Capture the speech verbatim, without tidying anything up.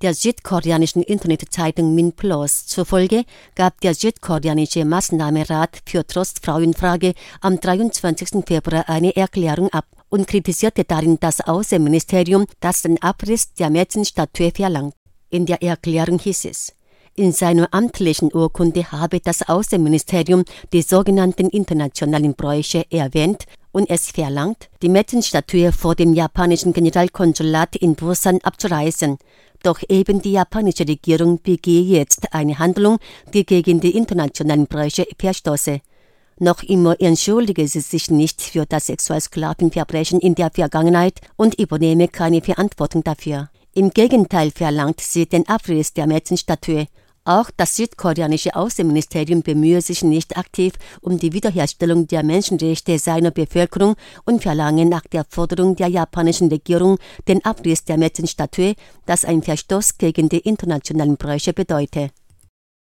Der südkoreanischen Internetzeitung Minplus zufolge gab der südkoreanische Maßnahmenrat für Trostfrauenfrage am dreiundzwanzigsten Februar eine Erklärung ab und kritisierte darin das Außenministerium, das den Abriss der Mädchenstatue verlangt. In der Erklärung hieß es: In seiner amtlichen Urkunde habe das Außenministerium die sogenannten internationalen Bräuche erwähnt und es verlangt, die Mädchenstatue vor dem japanischen Generalkonsulat in Busan abzureißen. Doch eben die japanische Regierung begehe jetzt eine Handlung, die gegen die internationalen Bräuche verstoße. Noch immer entschuldige sie sich nicht für das Sexualsklavenverbrechen in der Vergangenheit und übernehme keine Verantwortung dafür. Im Gegenteil verlangt sie den Abriss der Mädchenstatue. Auch das südkoreanische Außenministerium bemühe sich nicht aktiv um die Wiederherstellung der Menschenrechte seiner Bevölkerung und verlange nach der Forderung der japanischen Regierung den Abriss der Mädchenstatue, das ein Verstoß gegen die internationalen Bräuche bedeute.